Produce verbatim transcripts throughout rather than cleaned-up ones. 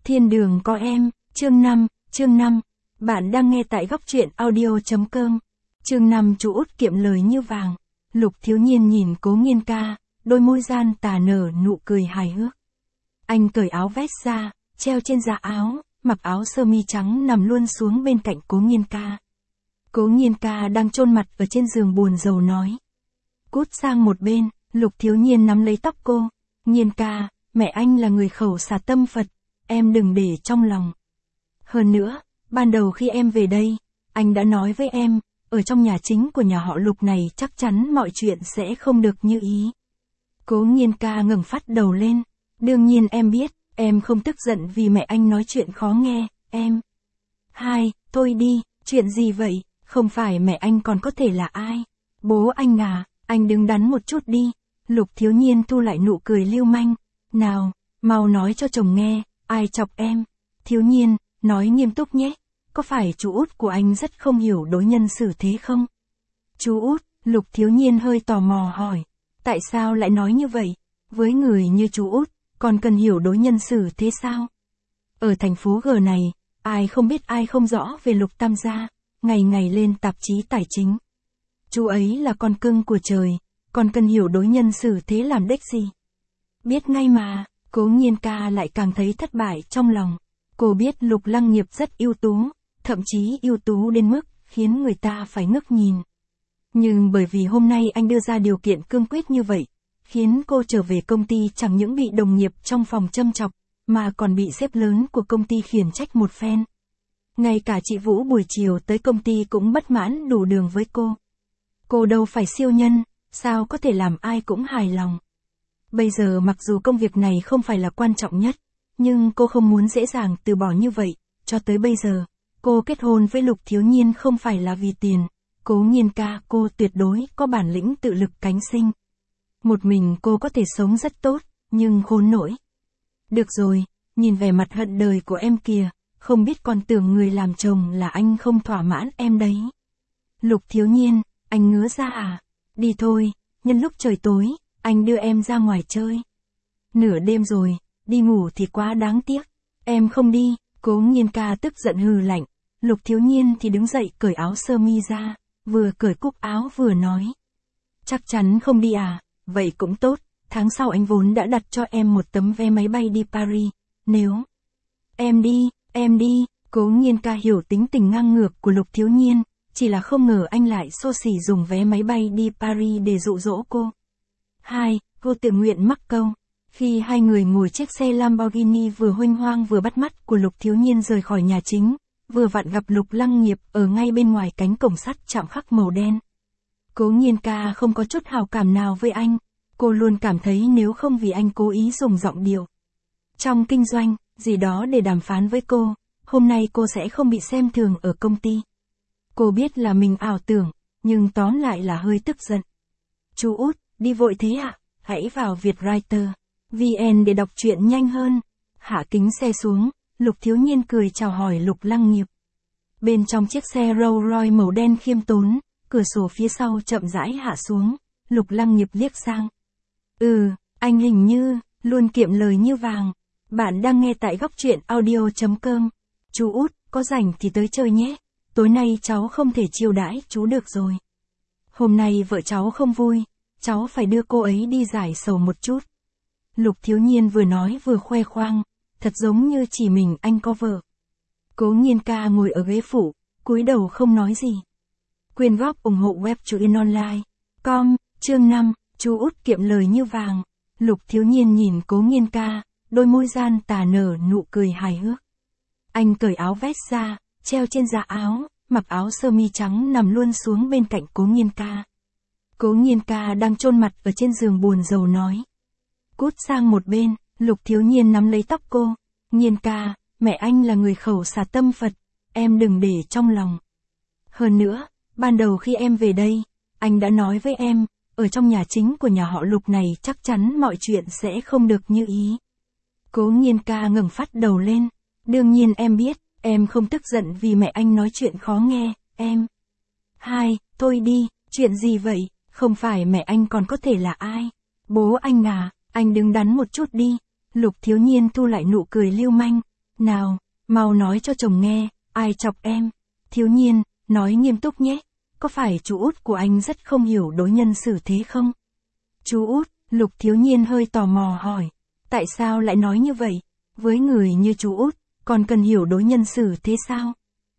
Thiên đường có em, chương năm, chương năm. Bạn đang nghe tại góc truyện audio.com. Chương năm chú út kiệm lời như vàng. Lục Thiếu Nhiên nhìn Cố Nghiên ca, đôi môi gian tà nở nụ cười hài hước. Anh cởi áo vest ra, treo trên giá áo, mặc áo sơ mi trắng nằm luôn xuống bên cạnh Cố Nghiên ca. Cố Nghiên ca đang chôn mặt ở trên giường buồn rầu nói. Cút sang một bên, Lục Thiếu Nhiên nắm lấy tóc cô. Nhiên ca, mẹ anh là người khẩu xà tâm Phật, em đừng để trong lòng. Hơn nữa, ban đầu khi em về đây, anh đã nói với em, ở trong nhà chính của nhà họ Lục này chắc chắn mọi chuyện sẽ không được như ý. Cố Nghiên ca ngẩng phát đầu lên. Đương nhiên em biết, em không tức giận vì mẹ anh nói chuyện khó nghe, em. Hai, thôi đi, chuyện gì vậy, không phải mẹ anh còn có thể là ai? Bố anh à, anh đứng đắn một chút đi. Lục Thiếu Nhiên thu lại nụ cười lưu manh. Nào, mau nói cho chồng nghe, ai chọc em? Thiếu Nhiên, nói nghiêm túc nhé, có phải chú út của anh rất không hiểu đối nhân xử thế không? Chú út, Lục Thiếu Nhiên hơi tò mò hỏi, tại sao lại nói như vậy? Với người như chú út, còn cần hiểu đối nhân xử thế sao? Ở thành phố G này, ai không biết ai không rõ về Lục Tam gia, ngày ngày lên tạp chí tài chính. Chú ấy là con cưng của trời, còn cần hiểu đối nhân xử thế làm đếch gì? Biết ngay mà. Cố Nghiên ca lại càng thấy thất bại trong lòng. Cô biết Lục Lăng Nghiệp rất ưu tú, thậm chí ưu tú đến mức khiến người ta phải ngước nhìn. Nhưng bởi vì hôm nay anh đưa ra điều kiện cương quyết như vậy, khiến cô trở về công ty chẳng những bị đồng nghiệp trong phòng châm chọc, mà còn bị sếp lớn của công ty khiển trách một phen. Ngay cả chị Vũ buổi chiều tới công ty cũng bất mãn đủ đường với cô. Cô đâu phải siêu nhân, sao có thể làm ai cũng hài lòng. Bây giờ mặc dù công việc này không phải là quan trọng nhất, nhưng cô không muốn dễ dàng từ bỏ như vậy. Cho tới bây giờ, cô kết hôn với Lục Thiếu Nhiên không phải là vì tiền. Cố Nghiên ca, cô tuyệt đối có bản lĩnh tự lực cánh sinh. Một mình cô có thể sống rất tốt, nhưng khốn nỗi. Được rồi, nhìn vẻ mặt hận đời của em kìa, không biết còn tưởng người làm chồng là anh không thỏa mãn em đấy. Lục Thiếu Nhiên, anh ngứa ra à? Đi thôi, nhân lúc trời tối, anh đưa em ra ngoài chơi. Nửa đêm rồi, đi ngủ thì quá đáng tiếc. Em không đi. Cố Nghiên ca tức giận hừ lạnh. Lục Thiếu Nhiên thì đứng dậy cởi áo sơ mi ra, vừa cởi cúc áo vừa nói. Chắc chắn không đi à? Vậy cũng tốt, tháng sau anh vốn đã đặt cho em một tấm vé máy bay đi Paris. Nếu em đi, em đi. Cố Nghiên ca hiểu tính tình ngang ngược của Lục Thiếu Nhiên, chỉ là không ngờ anh lại xô xỉ dùng vé máy bay đi Paris để dụ dỗ cô. Hai, cô tự nguyện mắc câu. Khi hai người ngồi chiếc xe Lamborghini vừa huênh hoang vừa bắt mắt của Lục Thiếu Nhiên rời khỏi nhà chính, vừa vặn gặp Lục Lăng Nghiệp ở ngay bên ngoài cánh cổng sắt chạm khắc màu đen. Cố Nghiên ca không có chút hào cảm nào với anh, cô luôn cảm thấy nếu không vì anh cố ý dùng giọng điệu trong kinh doanh, gì đó để đàm phán với cô, hôm nay cô sẽ không bị xem thường ở công ty. Cô biết là mình ảo tưởng, nhưng tóm lại là hơi tức giận. Chú út, đi vội thế ạ? À? Hãy vào Vietwriter vê en để đọc truyện nhanh hơn. Hạ kính xe xuống, Lục Thiếu Nhiên cười chào hỏi Lục Lăng Nghiệp. Bên trong chiếc xe Rolls Royce màu đen khiêm tốn, cửa sổ phía sau chậm rãi hạ xuống, Lục Lăng Nghiệp liếc sang. Ừ, anh hình như, luôn kiệm lời như vàng. Bạn đang nghe tại góc truyện audio.com. Chú út, có rảnh thì tới chơi nhé. Tối nay cháu không thể chiêu đãi chú được rồi. Hôm nay vợ cháu không vui, cháu phải đưa cô ấy đi giải sầu một chút. Lục Thiếu Nhiên vừa nói vừa khoe khoang, thật giống như chỉ mình anh có vợ. Cố Nghiên ca ngồi ở ghế phụ, cúi đầu không nói gì. Quyên góp ủng hộ web truyện online. Com, chương năm, chú út kiệm lời như vàng. Lục Thiếu Nhiên nhìn Cố Nghiên ca, đôi môi gian tà nở nụ cười hài hước. Anh cởi áo vest ra, treo trên giá áo, mặc áo sơ mi trắng nằm luôn xuống bên cạnh Cố Nghiên ca. Cố Nghiên ca đang chôn mặt ở trên giường buồn rầu nói. Cút sang một bên, Lục Thiếu Nhiên nắm lấy tóc cô. Nghiên ca, mẹ anh là người khẩu xà tâm Phật, em đừng để trong lòng. Hơn nữa, ban đầu khi em về đây, anh đã nói với em, ở trong nhà chính của nhà họ Lục này chắc chắn mọi chuyện sẽ không được như ý. Cố Nghiên ca ngẩng phát đầu lên. Đương nhiên em biết, em không tức giận vì mẹ anh nói chuyện khó nghe, em. Hai, thôi đi, chuyện gì vậy, không phải mẹ anh còn có thể là ai? Bố anh à, anh đứng đắn một chút đi. Lục Thiếu Nhiên thu lại nụ cười lưu manh. Nào, mau nói cho chồng nghe, ai chọc em? Thiếu nhiên, nói nghiêm túc nhé. Có phải chú út của anh rất không hiểu đối nhân xử thế không? Chú út, Lục Thiếu Nhiên hơi tò mò hỏi. Tại sao lại nói như vậy? Với người như chú út, còn cần hiểu đối nhân xử thế sao?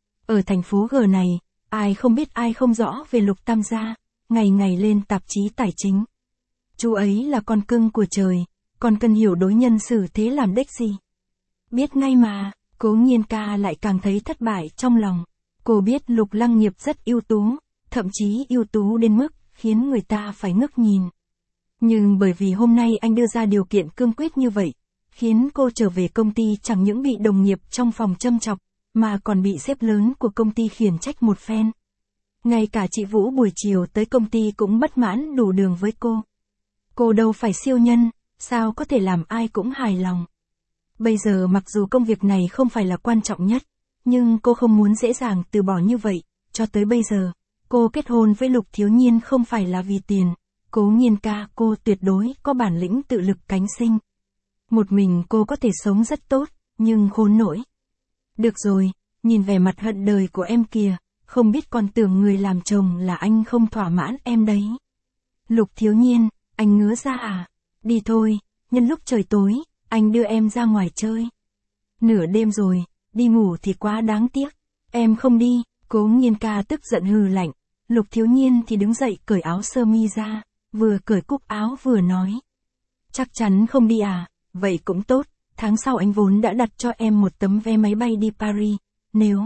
Ở thành phố G này, ai không biết ai không rõ về Lục Tam gia, ngày ngày lên tạp chí tài chính. Chú ấy là con cưng của trời, còn cần hiểu đối nhân xử thế làm đếch gì? Biết ngay mà, Cố Nghiên ca lại càng thấy thất bại trong lòng. Cô biết Lục Lăng Nghiệp rất ưu tú, thậm chí ưu tú đến mức khiến người ta phải ngước nhìn. Nhưng bởi vì hôm nay anh đưa ra điều kiện cương quyết như vậy, khiến cô trở về công ty chẳng những bị đồng nghiệp trong phòng châm chọc, mà còn bị sếp lớn của công ty khiển trách một phen. Ngay cả chị Vũ buổi chiều tới công ty cũng bất mãn đủ đường với cô. Cô đâu phải siêu nhân, sao có thể làm ai cũng hài lòng. Bây giờ mặc dù công việc này không phải là quan trọng nhất, nhưng cô không muốn dễ dàng từ bỏ như vậy. Cho tới bây giờ, cô kết hôn với Lục Thiếu Nhiên không phải là vì tiền. Cố Nghiên ca, cô tuyệt đối có bản lĩnh tự lực cánh sinh. Một mình cô có thể sống rất tốt, nhưng khốn nỗi. Được rồi, nhìn vẻ mặt hận đời của em kìa, không biết còn tưởng người làm chồng là anh không thỏa mãn em đấy. Lục Thiếu Nhiên, anh ngứa ra à? Đi thôi, nhân lúc trời tối, anh đưa em ra ngoài chơi. Nửa đêm rồi, đi ngủ thì quá đáng tiếc. Em không đi, Cố Nghiên ca tức giận hừ lạnh. Lục Thiếu Nhiên thì đứng dậy cởi áo sơ mi ra, vừa cởi cúc áo vừa nói. Chắc chắn không đi à, vậy cũng tốt, tháng sau anh vốn đã đặt cho em một tấm vé máy bay đi Paris, nếu...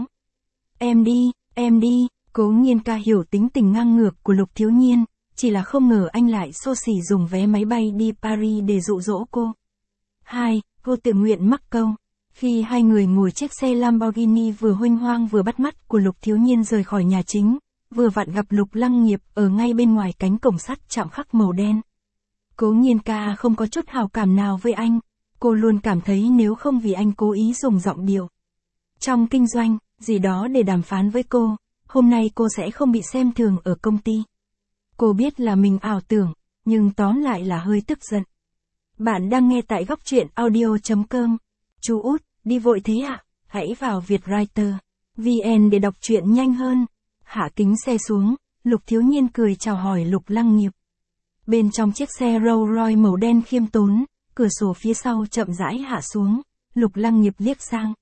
Em đi, em đi, Cố Nghiên ca hiểu tính tình ngang ngược của Lục Thiếu Nhiên, chỉ là không ngờ anh lại xô xỉ dùng vé máy bay đi Paris để dụ dỗ cô. Hai, cô tự nguyện mắc câu. Khi hai người ngồi chiếc xe Lamborghini vừa huênh hoang vừa bắt mắt của Lục Thiếu Nhiên rời khỏi nhà chính, vừa vặn gặp Lục Lăng Nghiệp ở ngay bên ngoài cánh cổng sắt chạm khắc màu đen. Cố Nghiên ca không có chút hào cảm nào với anh, cô luôn cảm thấy nếu không vì anh cố ý dùng giọng điệu trong kinh doanh, gì đó để đàm phán với cô, hôm nay cô sẽ không bị xem thường ở công ty. Cô biết là mình ảo tưởng, nhưng tóm lại là hơi tức giận. Bạn đang nghe tại góc truyện audio chấm com. Chú út, đi vội thế ạ? Hãy vào Vietwriter chấm vn để đọc truyện nhanh hơn. Hạ kính xe xuống, Lục Thiếu Nhiên cười chào hỏi Lục Lăng Nghiệp. Bên trong chiếc xe Rolls Royce màu đen khiêm tốn, cửa sổ phía sau chậm rãi hạ xuống, Lục Lăng Nghiệp liếc sang.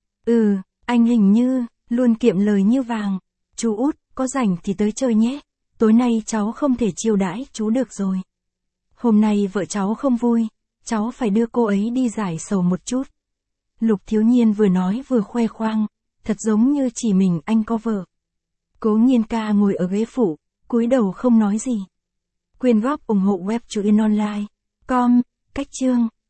Ừ, anh hình như, luôn kiệm lời như vàng. Chú út, có rảnh thì tới chơi nhé. Tối nay cháu không thể chiêu đãi chú được rồi. Hôm nay vợ cháu không vui, cháu phải đưa cô ấy đi giải sầu một chút. Lục Thiếu Nhiên vừa nói vừa khoe khoang, thật giống như chỉ mình anh có vợ. Cố Nghiên ca ngồi ở ghế phụ, cúi đầu không nói gì. Quyên góp ủng hộ web truyện online chấm com, cách chương.